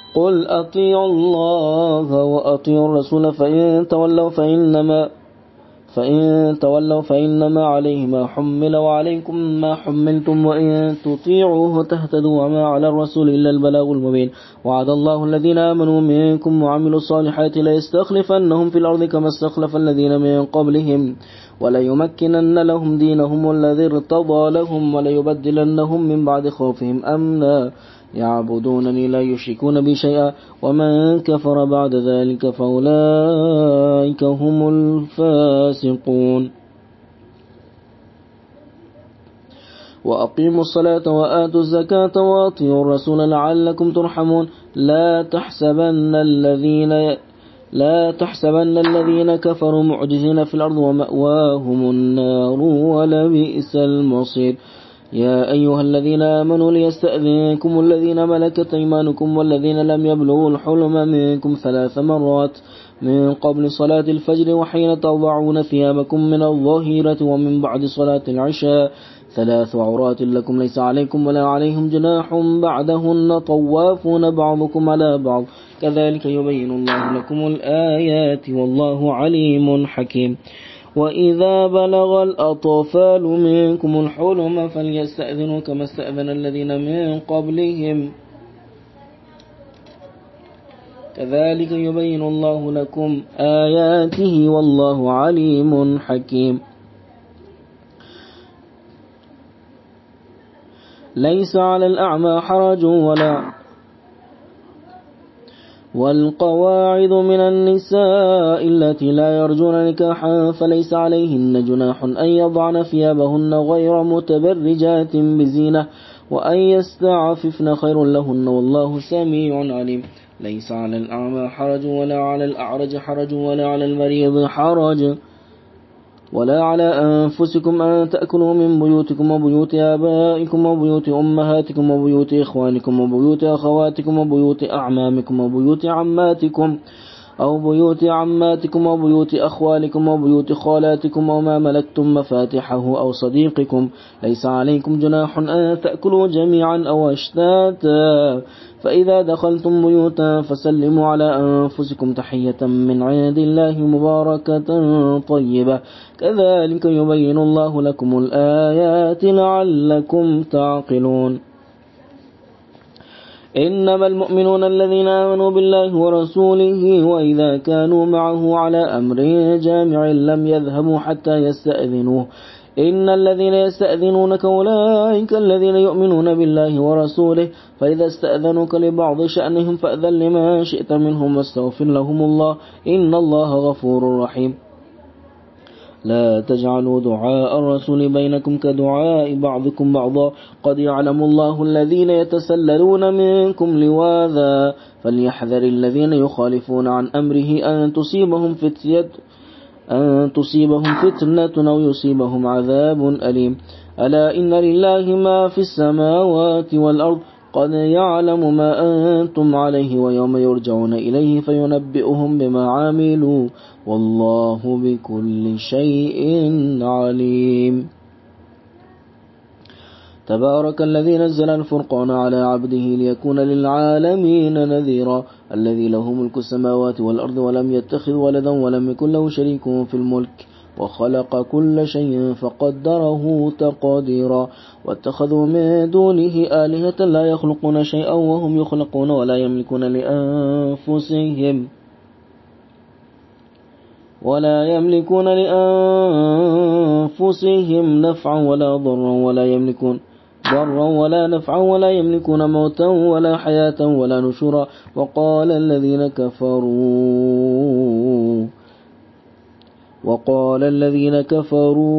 قل أطيعوا الله وأطيعوا الرسول فإن تولوا فإنما عليه ما حمل وعليكم ما حملتم وإن تطيعوه تهتدوا وما على الرسول إلا البلاغ المبين وعد الله الذين آمنوا منكم وعملوا الصالحات ليستخلفنهم في الأرض كما استخلف الذين من قبلهم وليمكنن لهم دينهم الذي ارتضى لهم وليبدلنهم من بعد خوفهم أمنا يعبدونني لا يشركون بي شيئا ومن كفر بعد ذلك فأولئك هم الفاسقون وأقيموا الصلاة وآتوا الزكاة وأطيعوا الرسول لعلكم ترحمون لا تحسبن الذين كفروا معجزين في الأرض ومأواهم النار ولبئس المصير يا أيها الذين آمنوا ليستأذنكم الذين ملكت أيمانكم والذين لم يبلغوا الحلم منكم 3 مرات من قبل صلاة الفجر وحين تضعون ثيابكم من الظهيرة ومن بعد صلاة العشاء 3 عورات لكم ليس عليكم ولا عليهم جناح بعدهن طوافون بعضكم على بعض كذلك يبين الله لكم الآيات والله عليم حكيم وإذا بلغ الأطفال منكم الحلم فليستأذنوا كما استأذن الذين من قبلهم كذلك يبين الله لكم آياته والله عليم حكيم ليس على الأعمى حرج والقواعد من النساء التي لا يرجون نكاحا فليس عليهن جناح أن يضعن ثيابهن غير متبرجات بزينة وأن يستعففن خير لهن والله سميع عليم ليس على الأعمى حرج ولا على الأعرج حرج ولا على المريض حرج ولا على أنفسكم أن تأكلوا من بيوتكم وبيوت آبائكم وبيوت أمهاتكم وبيوت إخوانكم وبيوت أخواتكم وبيوت أعمامكم وبيوت عماتكم وبيوت أخوالكم وبيوت خالاتكم وما ملكتم مفاتحه أو صديقكم ليس عليكم جناح أن تأكلوا جميعا أو أشتاتا فإذا دخلتم بيوتا فسلموا على أنفسكم تحية من عند الله مباركة طيبة كذلك يبين الله لكم الآيات لعلكم تعقلون إنما المؤمنون الذين آمنوا بالله ورسوله وإذا كانوا معه على أمر جامع لم يذهبوا حتى يستأذنوه إن الذين يستأذنونك أولئك الذين يؤمنون بالله ورسوله فإذا استأذنوك لبعض شأنهم فأذن لما شئت منهم واستغفر لهم الله إن الله غفور رحيم لا تجعلوا دعاء الرسول بينكم كدعاء بعضكم بعضا قد يعلم الله الذين يتسللون منكم لواذا فليحذر الذين يخالفون عن أمره أن تصيبهم فتنة أو يصيبهم عذاب أليم ألا إن لله ما في السماوات والأرض قد يعلم ما أنتم عليه ويوم يرجعون إليه فينبئهم بما عملوا والله بكل شيء عليم تبارك الذي نزل الفرقان على عبده ليكون للعالمين نذيرا الذي له ملك السماوات والأرض ولم يتخذ ولدا ولم يكن له شريك في الملك وخلق كل شيء فقدره تقديرا واتخذوا من دونه آلهة لا يخلقون شيئا وهم يخلقون ولا يملكون لأنفسهم نفعا ولا ضرا ولا نفعا ولا يملكون موتا ولا حياة ولا نشورا وقال الذين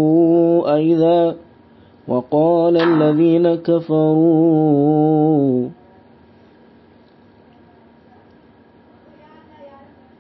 كفروا